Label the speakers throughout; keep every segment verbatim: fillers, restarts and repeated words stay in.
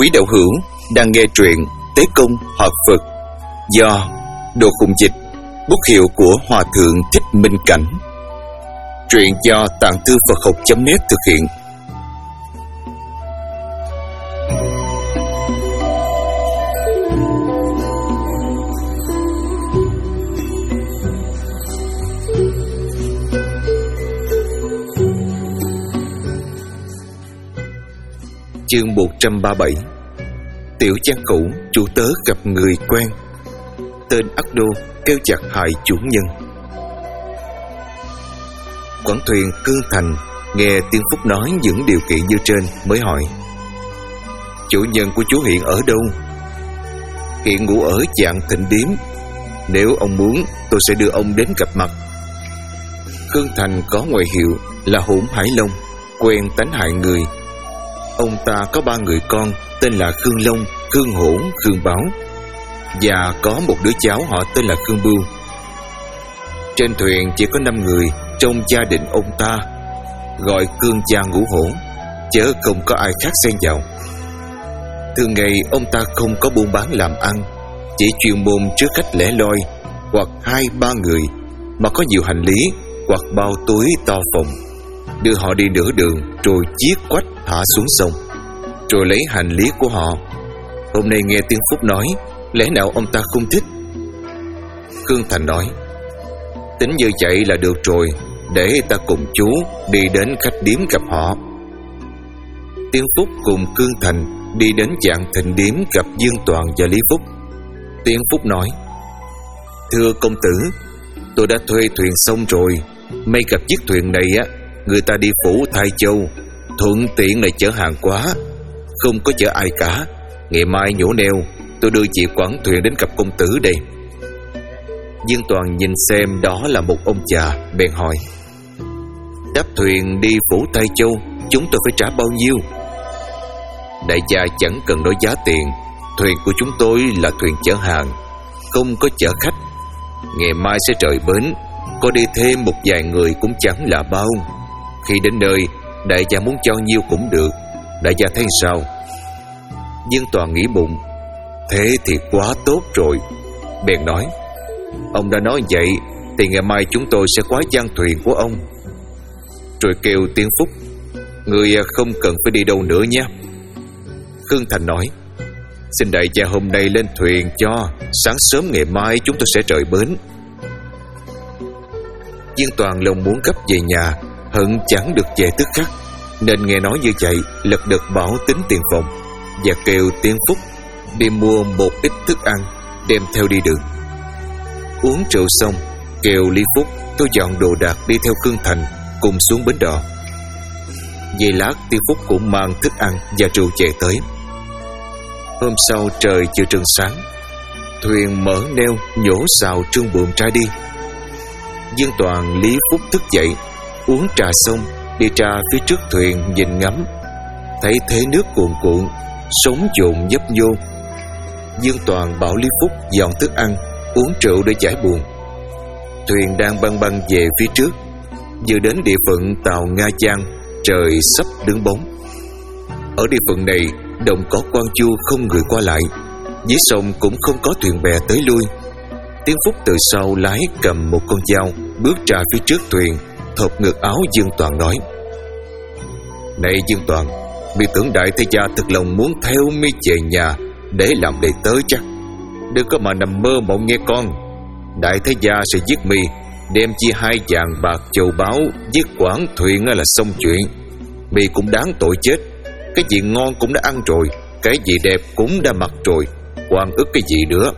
Speaker 1: Quý đạo hữu đang nghe truyện Tế Công Hợp Phật do Đồ Khùng Dịch, bút hiệu của Hòa Thượng Thích Minh Cảnh. Truyện do Tạng Thư Phật Học chấm net thực hiện. Chương một trăm ba mươi bảy. Tiểu Giang Cửu chủ tớ gặp người quen. Tên ắt đô kêu chặt hại chủ nhân. Quản thuyền Cương Thành nghe Tiên Phúc nói những điều kiện như trên mới hỏi: chủ nhân của chú hiện ở đâu? Hiện ngủ ở Vạn Thịnh Điếm. Nếu ông muốn, tôi sẽ đưa ông đến gặp mặt. Cương Thành có ngoại hiệu là Hỗn Hải Long, quen tánh hại người. Ông ta có ba người con tên là Khương Long, Khương Hỗn, Khương Báo, và có một đứa cháu họ tên là Khương Bưu. Trên thuyền chỉ có năm người trong gia đình ông ta, gọi Cương gia ngũ hổ, chớ không có ai khác xen vào. Thường ngày ông ta không có buôn bán làm ăn, chỉ chuyên môn trước khách lẻ loi, hoặc hai ba người mà có nhiều hành lý hoặc bao túi to phồng, đưa họ đi nửa đường rồi chiết quách thả xuống sông, rồi lấy hành lý của họ. Hôm nay nghe Tiên Phúc nói, lẽ nào ông ta không thích? Khương Thành nói: tính như vậy là được rồi, để ta cùng chú đi đến khách điếm gặp họ. Tiên Phúc cùng Cương Thành đi đến Vạn Thịnh Điếm gặp Dương Toàn và Lý Phúc. Tiên Phúc nói: thưa công tử, tôi đã thuê thuyền xong rồi. May gặp chiếc thuyền này á, người ta đi phủ Thái Châu, thuận tiện này chở hàng quá, không có chở ai cả. Ngày mai nhổ neo, tôi đưa chị quản thuyền đến gặp công tử đây. Dương Toàn nhìn xem đó là một ông già, bèn hỏi: đáp thuyền đi phủ Thái Châu, chúng tôi phải trả bao nhiêu? Đại gia chẳng cần nói giá tiền. Thuyền của chúng tôi là thuyền chở hàng, không có chở khách. Ngày mai sẽ rời bến, có đi thêm một vài người cũng chẳng là bao. Khi đến nơi, đại gia muốn cho nhiêu cũng được. Đại gia thấy sao? Dương Toàn nghĩ bụng: thế thì quá tốt rồi. Bèn nói: ông đã nói vậy thì ngày mai chúng tôi sẽ quá gian thuyền của ông. Rồi kêu Tiên Phúc: người không cần phải đi đâu nữa nhé. Khương Thành nói: xin đại gia hôm nay lên thuyền cho, sáng sớm ngày mai chúng tôi sẽ rời bến. Dương Toàn lòng muốn gấp về nhà, hận chẳng được về tức khắc, nên nghe nói như vậy lật đật bảo tính tiền phòng và kêu Tiên Phúc đi mua một ít thức ăn đem theo đi đường. Uống rượu xong, kêu Lý Phúc tôi dọn đồ đạc đi theo Cương Thành cùng xuống bến đò. Giây lát Tiên Phúc cũng mang thức ăn và rượu về tới. Hôm sau trời chưa trừng sáng, thuyền mở neo nhổ xào trương buồm ra đi. Dương Toàn, Lý Phúc thức dậy, uống trà xong đi ra phía trước thuyền nhìn ngắm, thấy thế nước cuồn cuộn, sóng dồn nhấp nhô. Dương Toàn bảo Lý Phúc dọn thức ăn, uống rượu để giải buồn. Thuyền đang băng băng về phía trước, vừa đến địa phận tàu Nga Giang, trời sắp đứng bóng. Ở địa phận này đồng cỏ Quan Chu không người qua lại, dưới sông cũng không có thuyền bè tới lui. Tiên Phúc từ sau lái cầm một con dao bước ra phía trước thuyền, thộp ngực áo Dương Toàn nói: này Dương Toàn, mi tưởng đại thế gia thực lòng muốn theo mi về nhà để làm đầy tớ chắc? Đừng có mà nằm mơ mộng nghe con. Đại thế gia sẽ giết mi, đem chia hai vàng bạc châu báu, giết quản thuyền là xong chuyện. Mi cũng đáng tội chết. Cái gì ngon cũng đã ăn rồi, cái gì đẹp cũng đã mặc rồi, quan ức cái gì nữa?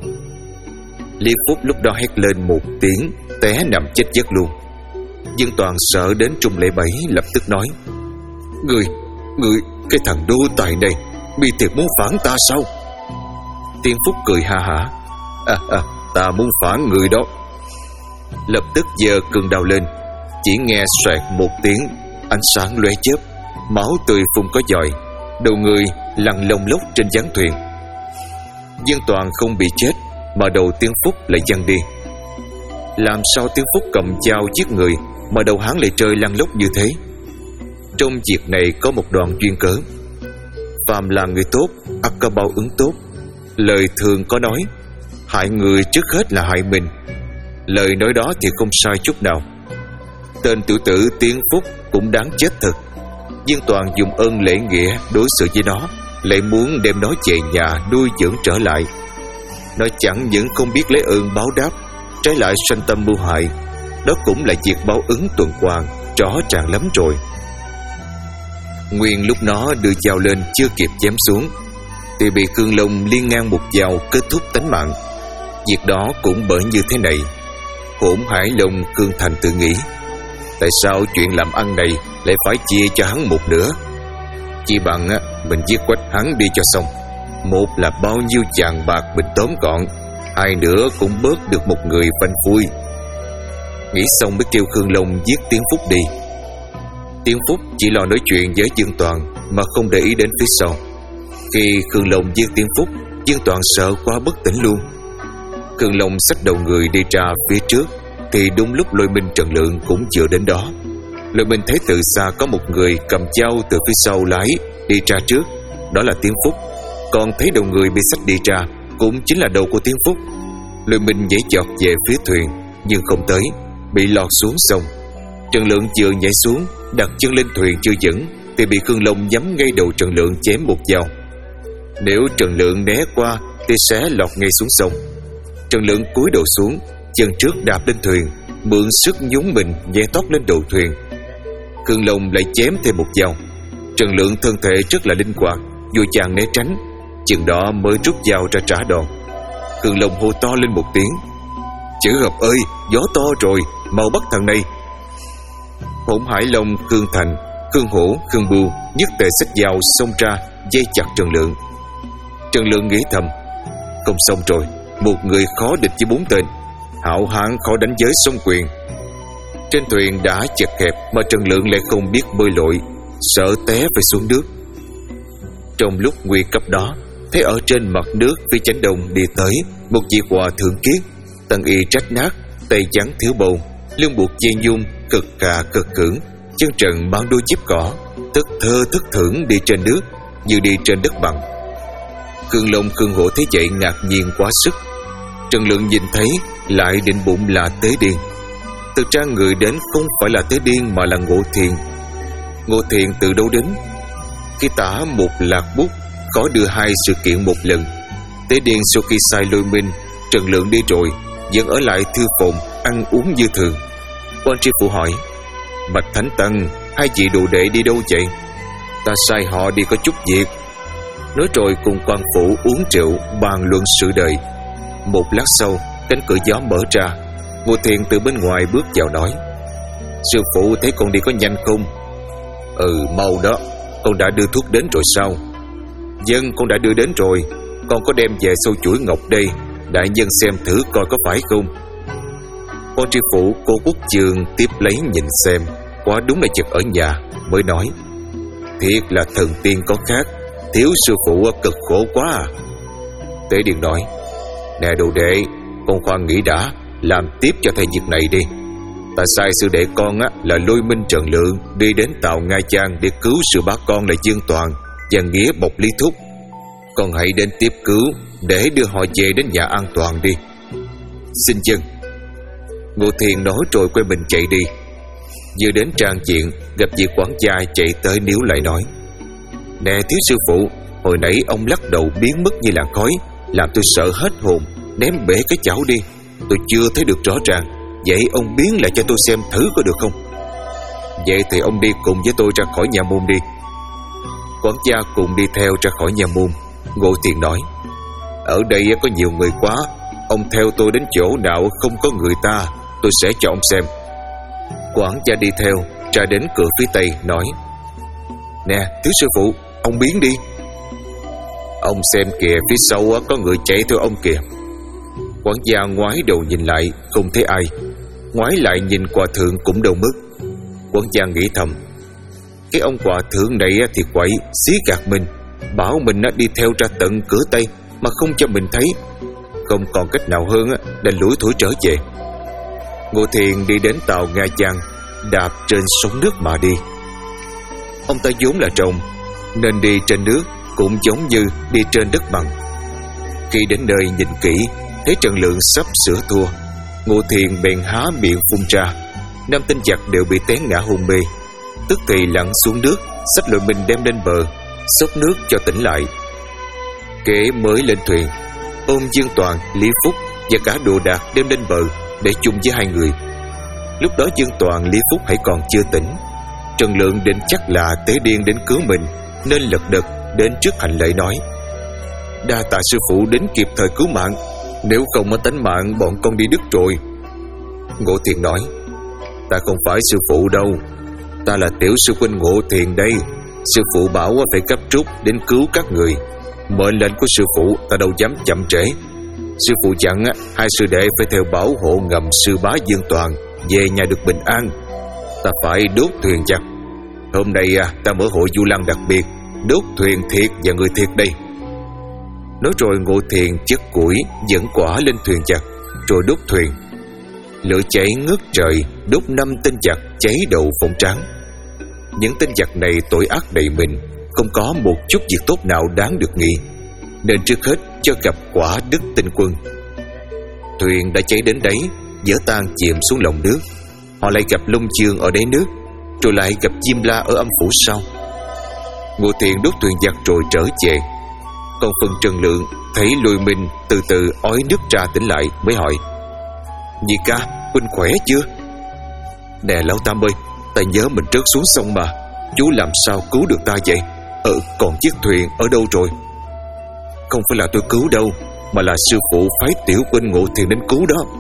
Speaker 1: Lý Phúc lúc đó hét lên một tiếng, té nằm chết giấc luôn. Dương Toàn sợ đến trung lễ bảy, lập tức nói: Người, người, cái thằng đô tài này, mi thiệt muốn phản ta sao? Tiên Phúc cười ha hả: À, à, ta muốn phản người đó. Lập tức giơ cương đao lên, chỉ nghe xoẹt một tiếng, ánh sáng lóe chớp, máu tươi phun có dòi, đầu người lăn lông lốc trên gián thuyền. Dương Toàn không bị chết, mà đầu Tiên Phúc lại văng đi. Làm sao Tiên Phúc cầm dao giết người mà đầu hắn lại rơi lăn lóc như thế? Trong việc này có một đoạn duyên cớ. phàm là người tốt, ắt có báo ứng tốt. Lời thường có nói, hại người trước hết là hại mình. Lời nói đó thì không sai chút nào. Tên tiểu tử Tiến Phúc cũng đáng chết thật. Diên Toàn dùng ơn lễ nghĩa đối xử với nó, lại muốn đem nó về nhà nuôi dưỡng trở lại. Nó chẳng những không biết lấy ơn báo đáp, trái lại sanh tâm mưu hại. Đó cũng là việc báo ứng tuần hoàn, rõ ràng lắm rồi. Nguyên lúc nó đưa dao lên chưa kịp chém xuống thì bị Khương Long liên ngang một dao kết thúc tánh mạng. Việc đó cũng bởi như thế này. Hỗn Hải Long Khương Thành tự nghĩ, tại sao chuyện làm ăn này lại phải chia cho hắn một nửa? Chỉ bằng á, mình giết quách hắn đi cho xong. Một là bao nhiêu vàng bạc mình tóm gọn, hai nữa cũng bớt được một người phanh phui. Nghĩ xong mới kêu Khương Long giết Tiến Phúc đi. Tiến Phúc chỉ lo nói chuyện với Dương Toàn mà không để ý đến phía sau. Khi Khương Long giết Tiến Phúc, Dương Toàn sợ quá bất tỉnh luôn. Khương Long xách đầu người đi ra phía trước thì đúng lúc Lôi Minh Trần Lượng cũng vừa đến đó. Lôi Minh thấy từ xa có một người cầm dao từ phía sau lái đi ra trước, đó là Tiến Phúc. Còn thấy đầu người bị xách đi ra cũng chính là đầu của Tiến Phúc. Lôi Minh nhảy chọt về phía thuyền nhưng không tới, bị lọt xuống sông. Trần Lượng vừa nhảy xuống, đặt chân lên thuyền chưa vững thì bị Khương Long nhắm ngay đầu Trần Lượng chém một dao. Nếu Trần Lượng né qua thì sẽ lọt ngay xuống sông. Trần Lượng cúi đầu xuống, chân trước đạp lên thuyền, mượn sức nhún mình nhảy tót lên đầu thuyền. Khương Long lại chém thêm một dao. Trần Lượng thân thể rất là linh hoạt, vội vàng né tránh, chừng đó mới rút dao ra trả đòn. Khương Long hô to lên một tiếng, Chữ Hợp ơi, gió to rồi, mau bắt thằng này. Hỗn Hải Long Khương Thành, Khương Hổ, Khương Bưu nhất tề xách dao xông ra dây chặt Trần Lượng. Trần Lượng nghĩ thầm, không xong rồi, một người khó địch với bốn tên, hảo hán khó đánh giới song quyền. Trên thuyền đã chật hẹp mà Trần Lượng lại không biết bơi lội, sợ té phải xuống nước. Trong lúc nguy cấp đó, thấy ở trên mặt nước phía chánh đông đi tới một vị hòa thượng kiết, tầng y rách nát, tay trắng thiếu bầu, lưng buộc dây nhung, cực cà cực cưỡng, chân trần mang đôi dép cỏ, thức thơ thức thưởng đi trên nước như đi trên đất bằng. Khương Long Khương Hổ thấy vậy ngạc nhiên quá sức. Trần Lượng nhìn thấy lại định bụng là Tế Điên. Thực ra người đến không phải là Tế Điên mà là Ngộ Thiền. Ngộ Thiền từ đâu đến? Khi tả một lạc bút có đưa hai sự kiện một lần. Tế Điên sau khi sai Lôi Minh, Trần Lượng đi rồi vẫn ở lại thư phòng ăn uống như thường. Quan tri phủ hỏi, Bạch Thánh Tăng, hai vị đồ đệ đi đâu vậy? Ta sai họ đi có chút việc. Nói rồi cùng quan phủ uống rượu bàn luận sự đời. Một lát sau, cánh cửa gió mở ra, Ngô Thiền từ bên ngoài bước vào nói, sư phụ thấy con đi có nhanh không? Ừ, mau đó. Con đã đưa thuốc đến rồi sao? Dân, con đã đưa đến rồi. Con có đem về sâu chuỗi ngọc đây, đại nhân xem thử coi có phải không. Quan tri phủ Cô Quốc Chương tiếp lấy nhìn xem, quả đúng là chợt ở nhà, mới nói, thiệt là thần tiên có khác, thiếu sư phụ cực khổ quá à. Tế Điền nói, nè đồ đệ, con khoan nghĩ đã, làm tiếp cho thầy việc này đi. Ta sai sư đệ con á là Lôi Minh Trần Lượng đi đến tàu Nga Trang để cứu sư bá con là Dương Toàn và nghĩa bộc Lý Thúc. Con hãy đến tiếp cứu để đưa họ về đến nhà an toàn đi. Xin dân. Ngô Thiền nói rồi quay mình chạy đi. Vừa đến trang diện, gặp vị quản gia chạy tới níu lại nói, nè thiếu sư phụ, hồi nãy ông lắc đầu biến mất như làn khói, làm tôi sợ hết hồn, ném bể cái chảo đi. Tôi chưa thấy được rõ ràng, vậy ông biến lại cho tôi xem thử có được không? Vậy thì ông đi cùng với tôi ra khỏi nhà môn đi. Quản gia cùng đi theo ra khỏi nhà môn. Ngô Thiền nói, ở đây có nhiều người quá, ông theo tôi đến chỗ nào không có người ta, tôi sẽ cho ông xem. Quản gia đi theo ra đến cửa phía tây nói, nè thiếu sư phụ, ông biến đi. Ông xem kìa, phía sau có người chạy theo ông kìa. Quản gia ngoái đầu nhìn lại, không thấy ai. Ngoái lại nhìn hòa thượng cũng đâu mất. Quản gia nghĩ thầm, cái ông hòa thượng này thì quậy, xí gạt mình, bảo mình đi theo ra tận cửa tây mà không cho mình thấy. Không còn cách nào hơn đành lủi thủi trở về. Ngô Thiền đi đến tàu Nga Trang, đạp trên sóng nước mà đi. Ông ta vốn là rồng nên đi trên nước cũng giống như đi trên đất bằng. Khi đến nơi nhìn kỹ, thấy Trần Lượng sắp sửa thua, Ngô Thiền bèn há miệng phun ra. Năm tên giặc đều bị té ngã hôn mê, tức thì lặn xuống nước, xách Lôi Minh đem lên bờ, xốc nước cho tỉnh lại. Kế mới lên thuyền, ôm Dương Toàn, Lý Phúc và cả đồ đạc đem lên bờ để chung với hai người. Lúc đó Dương Toàn, Lý Phúc hãy còn chưa tỉnh. Trần Lượng định chắc là Tế Điên đến cứu mình, nên lật đật đến trước hành lễ nói: đa tạ sư phụ đến kịp thời cứu mạng, nếu không mất tánh mạng bọn con đi đứt rồi. Ngộ Thiền nói: ta không phải sư phụ đâu, ta là tiểu sư huynh Ngộ Thiền đây. Sư phụ bảo phải gấp rút đến cứu các người, mệnh lệnh của sư phụ ta đâu dám chậm trễ. Sư phụ dặn hai sư đệ phải theo bảo hộ ngầm sư bá Dương Toàn về nhà được bình an. Ta phải đốt thuyền giặc. Hôm nay ta mở hội du lăng đặc biệt, đốt thuyền thiệt và người thiệt đây. Nói rồi Ngộ Thiền chất củi dẫn quả lên thuyền giặc, rồi đốt thuyền. Lửa cháy ngất trời, đốt năm tên giặc cháy đầu phỏng trán. Những tên giặc này tội ác đầy mình, không có một chút việc tốt nào đáng được nghĩ, nên trước hết cho gặp quả đức tinh quân. Thuyền đã cháy đến đấy, dở tan chìm xuống lòng nước. Họ lại gặp Long Dương ở đáy nước, rồi lại gặp Diêm La ở âm phủ sau. Ngô Thiền đốt thuyền giặc rồi trở về. Còn phần Trần Lượng thấy Lôi Minh từ từ ói nước ra tỉnh lại, mới hỏi: Nhị ca, huynh khỏe chưa? Nè Lão Tam ơi, ta nhớ mình rớt xuống sông mà, chú làm sao cứu được ta vậy? Ừ, còn chiếc thuyền ở đâu rồi? Không phải là tôi cứu đâu, mà là sư phụ phái tiểu huynh Ngộ Thiền đến cứu đó.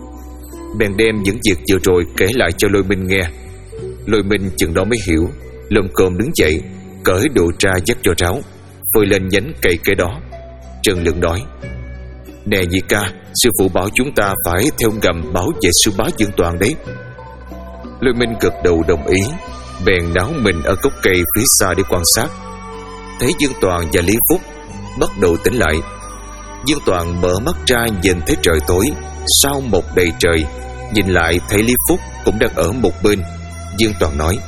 Speaker 1: Bèn đem những việc vừa rồi kể lại cho Lôi Minh nghe. Lôi Minh chừng đó mới hiểu, lồm cồm đứng dậy, cởi đồ ra dắt cho ráo, phơi lên nhánh cây kế đó. Trần Lượng nói: Nè nhị ca, sư phụ bảo chúng ta phải theo ngầm bảo vệ sư bá Dương Toàn đấy. Lôi Minh gật đầu đồng ý, bèn náo mình ở gốc cây phía xa để quan sát. Thấy Dương Toàn và Lý Phúc bắt đầu tỉnh lại. Dương Toàn mở mắt ra nhìn thấy trời tối, sao một đầy trời. Nhìn lại thấy Lý Phúc cũng đang ở một bên. Dương Toàn nói: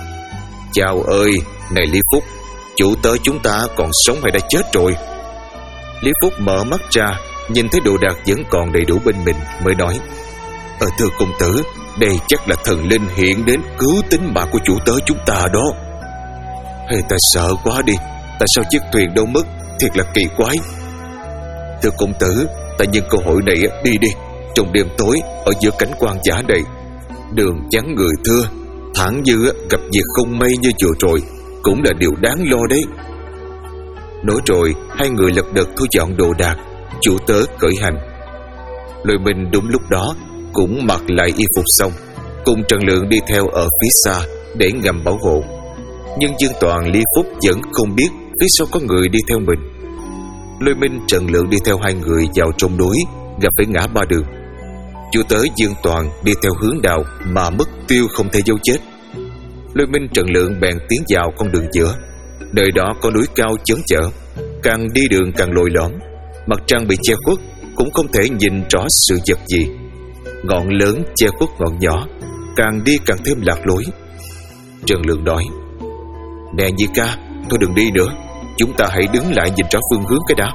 Speaker 1: Chào ơi, này Lý Phúc, chủ tớ chúng ta còn sống hay đã chết rồi? Lý Phúc mở mắt ra, nhìn thấy đồ đạc vẫn còn đầy đủ bên mình, mới nói: Ờ thưa công tử, đây chắc là thần linh hiện đến cứu tính mạng của chủ tớ chúng ta đó. Hay ta sợ quá đi, tại sao chiếc thuyền đâu mất, thiệt là kỳ quái. Thưa công tử, ta nhân cơ hội này đi đi. Trong đêm tối ở giữa cảnh quan giả này, đường vắng người thưa, thẳng như gặp việc không may như vừa rồi cũng là điều đáng lo đấy. Nói rồi hai người lật đật thu dọn đồ đạc, chủ tớ khởi hành. Lôi Minh đúng lúc đó cũng mặc lại y phục xong, cùng Trần Lượng đi theo ở phía xa để ngầm bảo hộ. Nhưng Dương Toàn, Lý Phúc vẫn không biết phía sau có người đi theo mình. Lôi Minh, Trần Lượng đi theo hai người vào trong núi, gặp phải ngã ba đường. Chủ tớ Dương Toàn đi theo hướng đào mà mất tiêu không thể dấu chết. Lôi Minh, Trần Lượng bèn tiến vào con đường giữa. Nơi đó có núi cao chắn trở, càng đi đường càng lồi lõm, mặt trăng bị che khuất, cũng không thể nhìn rõ sự vật gì. Ngọn lớn che khuất ngọn nhỏ, càng đi càng thêm lạc lối. Trần Lượng nói: Nè nhị ca, thôi đừng đi nữa, chúng ta hãy đứng lại nhìn rõ phương hướng cái đã.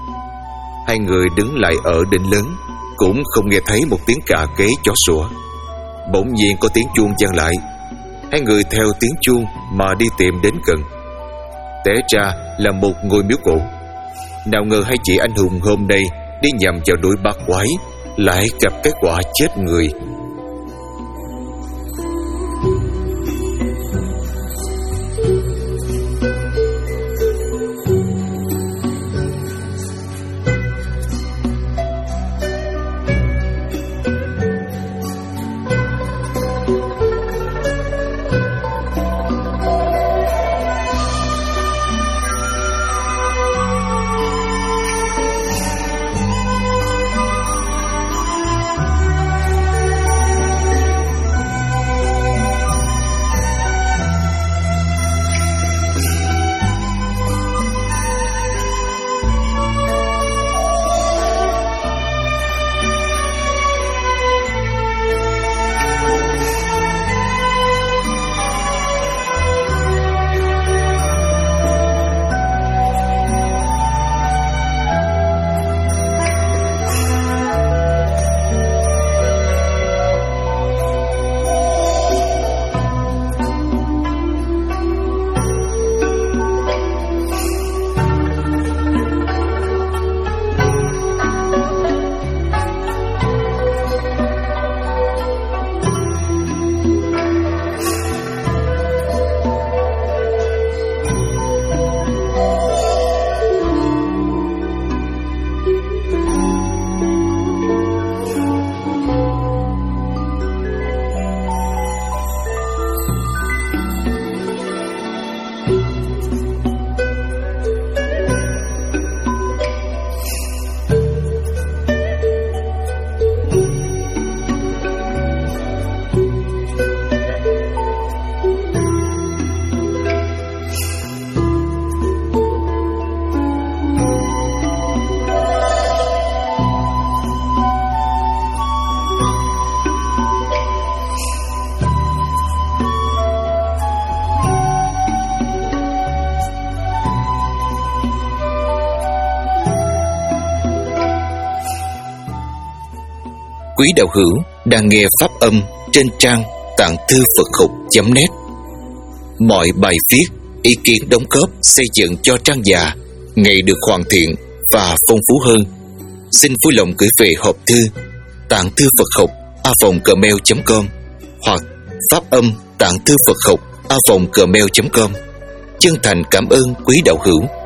Speaker 1: Hai người đứng lại ở đỉnh lớn, cũng không nghe thấy một tiếng cà kế chó sủa. Bỗng nhiên có tiếng chuông vang lại. Hai người theo tiếng chuông mà đi tìm đến gần. Té ra là một ngôi miếu cổ. Nào ngờ hai chị anh hùng hôm nay đi nhầm vào đuổi bát quái, lại gặp cái quả chết người. quý đạo hữu đang nghe pháp âm trên trang tạng thư Phật học chấm net. Mọi bài viết, ý kiến đóng góp xây dựng cho trang già ngày được hoàn thiện và phong phú hơn. Xin vui lòng gửi về hộp thư tạng thư Phật học a vòng gmail chấm com hoặc pháp âm tạng thư Phật học a vòng gmail chấm com. Chân thành cảm ơn quý đạo hữu